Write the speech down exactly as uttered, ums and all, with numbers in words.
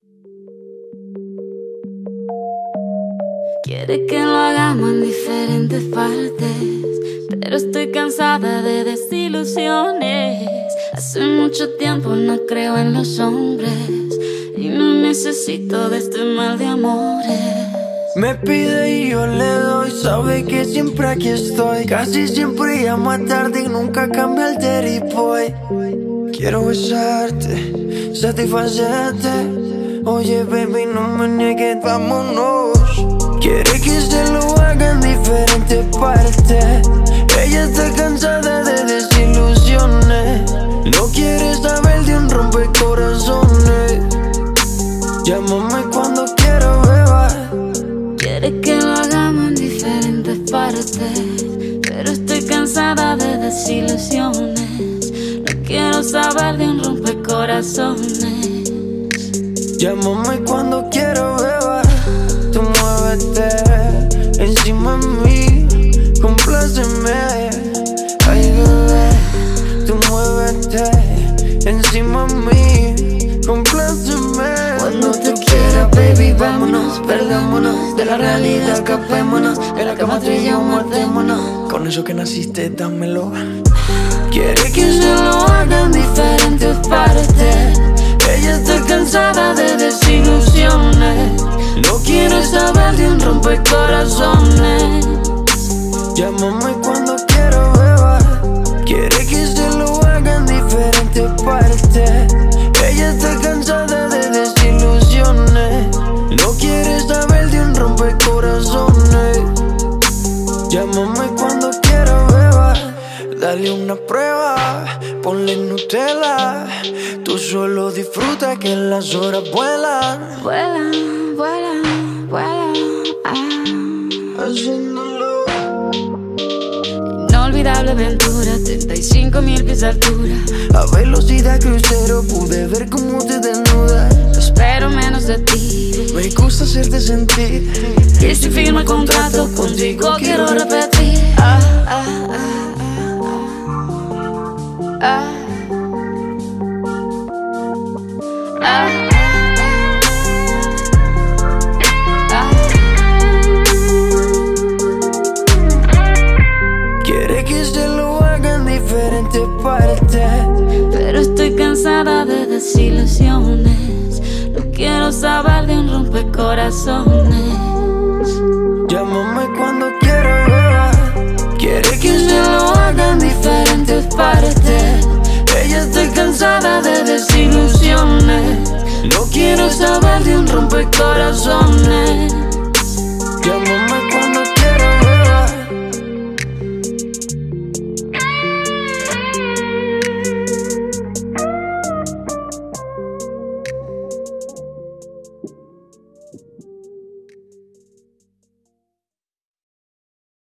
Quiere que lo hagamos en diferentes partes, pero estoy cansada de desilusiones. Hace mucho tiempo no creo en los hombres y no necesito de este mal de amores. Me pide y yo le doy, sabe que siempre aquí estoy. Casi siempre llamo a tarde y nunca cambia el dirty boy. Quiero besarte, satisfacerte. Oye baby, no me niegues, vámonos. Quiere que se lo haga en diferentes partes. Ella está cansada de desilusiones. No quiere saber de un rompecorazones. Llámame cuando quiera, beba. Quiere que lo hagamos en diferentes partes, pero estoy cansada de desilusiones. No quiero saber de un rompecorazones. Llámame cuando quiera, beba. Tú muévete encima de mí, compláceme. Ay, bebé, tú muévete encima de mí, compláceme. Cuando te quiera, baby, vámonos, perdámonos de la realidad, escapémonos. En la cama tú y yo matémonos. Con eso que naciste, dámelo. Quiere que se lo haga en diferentes partes. Ella está cansada de desilusiones. No quiere saber de un rompecorazones. Llámame cuando quiera, beba. Quiere que se lo haga en diferentes partes. Ella está cansada de desilusiones. No quiere saber de un rompecorazones. Llámame cuando quiera, beba. Dale una prueba, ponle Nutella. Tú solo disfruta que las horas vuelan. Vuelan, vuelan, vuelan, ah. Haciéndolo. Inolvidable aventura, treinta y cinco mil pies de altura. A velocidad crucero pude ver cómo te desnudas. Espero menos de ti. Me gusta hacerte sentir. Y si firmo el contrato contigo quiero repetir. Ah, ah, ah, ah, ah. Ah, ah. Quiere que se lo haga en diferentes partes, pero estoy cansada de desilusiones. No quiero saber de un rompecorazones. Llámame cuando quiera, beba. Quiere que se lo haga en diferentes partes. Ella está cansada de desilusiones. No quiero saber de un rompecorazones. Llámame